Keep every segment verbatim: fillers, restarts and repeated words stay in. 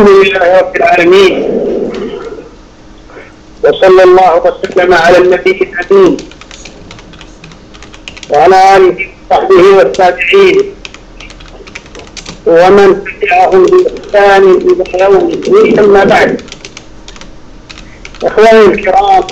الحمد لله رب العالمين، وصلى الله وسلم على النبي الأمين وعلى آله وصحبه والتابعين ومن تبعهم بإحسان إلى يوم الدين. أما بعد، إخواني الكرام،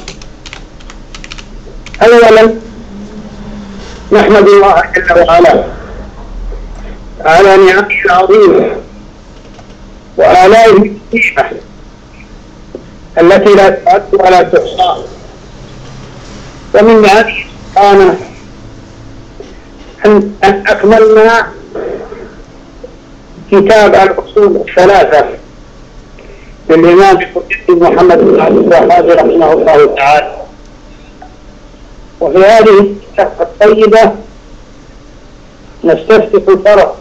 أولا نحمد الله جل وعلا على نعمه العظيمة وآلائه الكثيرة التي لا تعد ولا تحصى. ومن نعمه سبحانه أن أكملنا كتاب الأصول الثلاثة للإمام المجدد محمد بن عبد الوهاب رحمه الله تعالى. وفي هذه الصفحة الطيبة نستفتح الفرق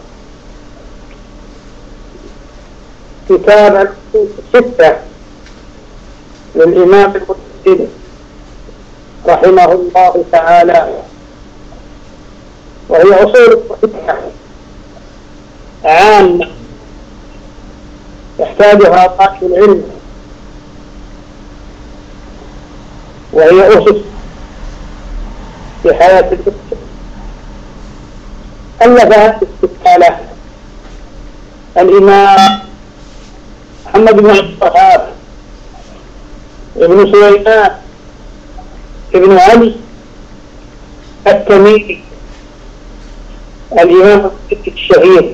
كتاب الأصول الستة للإمام المجدد رحمه الله تعالى، وهي أصول ستة عامة يحتاجها طالب العلم، وهي أسس في حياة المسلم. ألف هذه الرسالة الإمام محمد بن عبد الوهاب ابن سليمان ابن علي التميمي الإمام الشهير،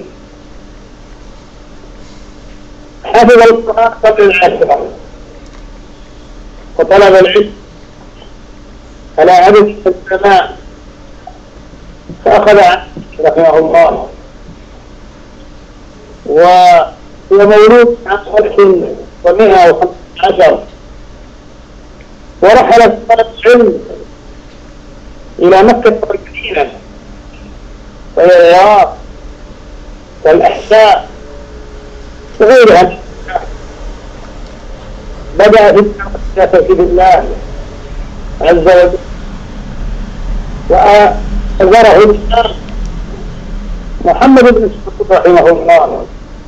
حفظ القرآن قبل العشرة وطلب العلم على عدد العلماء فأخذ عنه رحمه الله، وهو مولود عام ألف ومئة وخمسة عشر، ورحل في طلب العلم إلى مكة والمدينة وهي العراق والأحساء وغيرها. بدأ في توحيد الله عز وجل وأزره الإمام محمد بن سعود رحمه الله،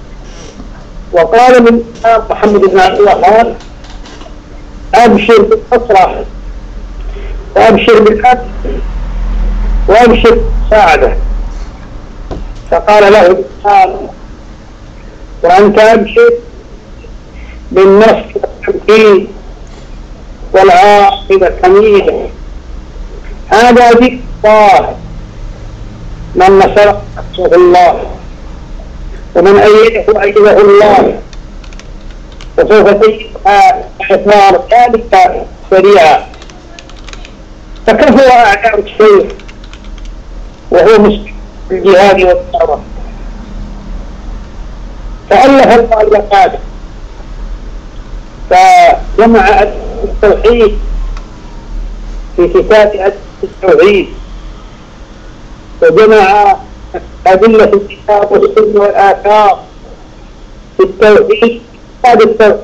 وقال من الإمام محمد بن عبد الوهاب: أبشر بالنصرة وأبشر بالأمن وأبشر بالسعادة. فقال له الإمام: وأنت أبشر بالنصر والتمكين والعاقبة حميدة. هذا ذكر الله، من نصر نصره الله، ومن أيده أيده الله، وسوف تجدها إثمار ذلك سريعا. فكفوا أعداء الشيخ وهو مسلم في الجهاد والدعوة، فألف المؤلفات فجمع التوحيد في كتاب التوحيد، وجمع أدلة الكتاب والسنة والآثار في التوحيد كتاب التوحيد،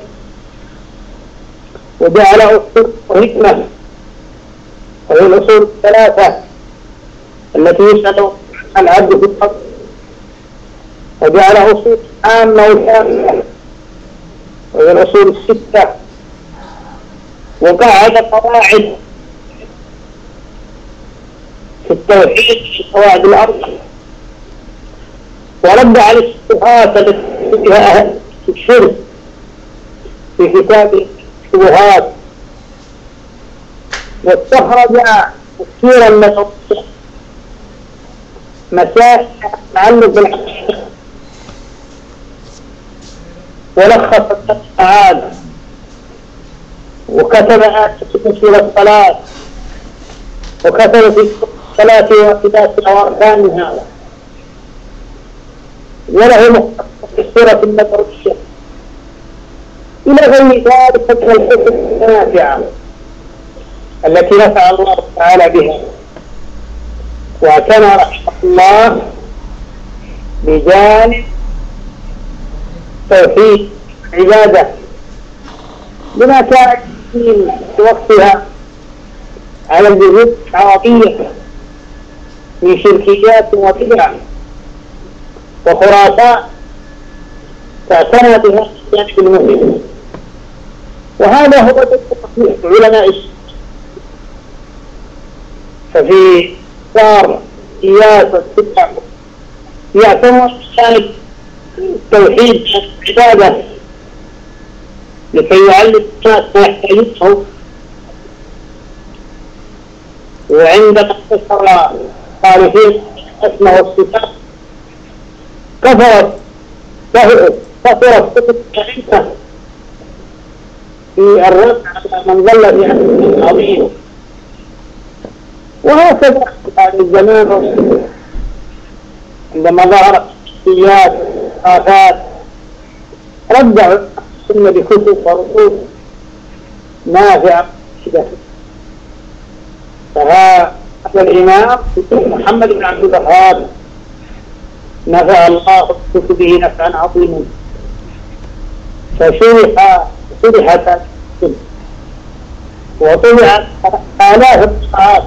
وجعل أصول وحكمة وهي الأصول الثلاثة التي يسأل العبد في القبر، وجعل أصول عامة وشاملة وهي الأصول الستة، وقعد قواعد في التوحيد في قواعد الأربع، ورد على الشبهات التي فيها الشرك في كتاب الشبهات، واستخرج كثيرا من مسائل تتعلق بالعقيدة، ولخص التعالى، وكتب آيات في الصلاة، وكتب في الصلاة وواجباتها وأركانها، وله مختصر في السورة النبوية، إلى غير ذلك من الحكم النافعة التي نفع الله تعالى بها. واعتنى رحمه الله بجانب توحيد العبادة بما كان في وقتها على الجهود العربية من شركيات وبدع وخرافات فاعتنى بها الجانب المهم. وهذا هو دور علماء السنة. ففي صار سياسة البدع يعتمد على التوحيد العبادة لكي يعلم الناس ما يحتاجونه. وعندما كثر الصالحين الأسماء والصفات كثرت كثرت كتب العلم في الرد على من ضل في أمر عظيم. وهكذا بعد الزمان عندما ظهرت الشخصيات آفات رجعوا السنة بكتب وردود نافعة. فهذا الإمام محمد بن عبد الوهاب نفع الله بكتبه نفعا عظيما، فشرح شرحت وطبعت آلاف الطبعات.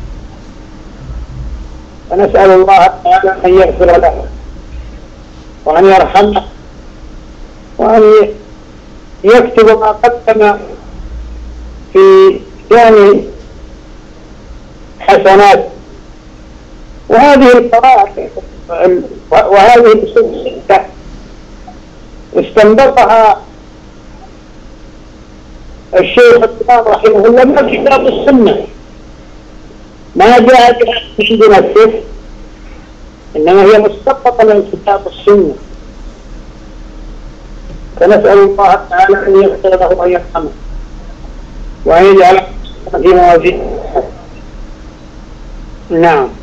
فنسأل الله تعالى أن يغفر له وأن يرحمه وأن يكتب ما قدم في جانب حسنات. وهذه القواعد وهذه الأصول الستة استنبطها الشيخ الإمام رحمه الله من كتاب السنة، ما جاء بها عند نفسه، إنما هي مستنبطة من كتاب السنة. فنسأل الله تعالى أن يغفر له وأن يرحمه وأن يجعل في موازين. نعم.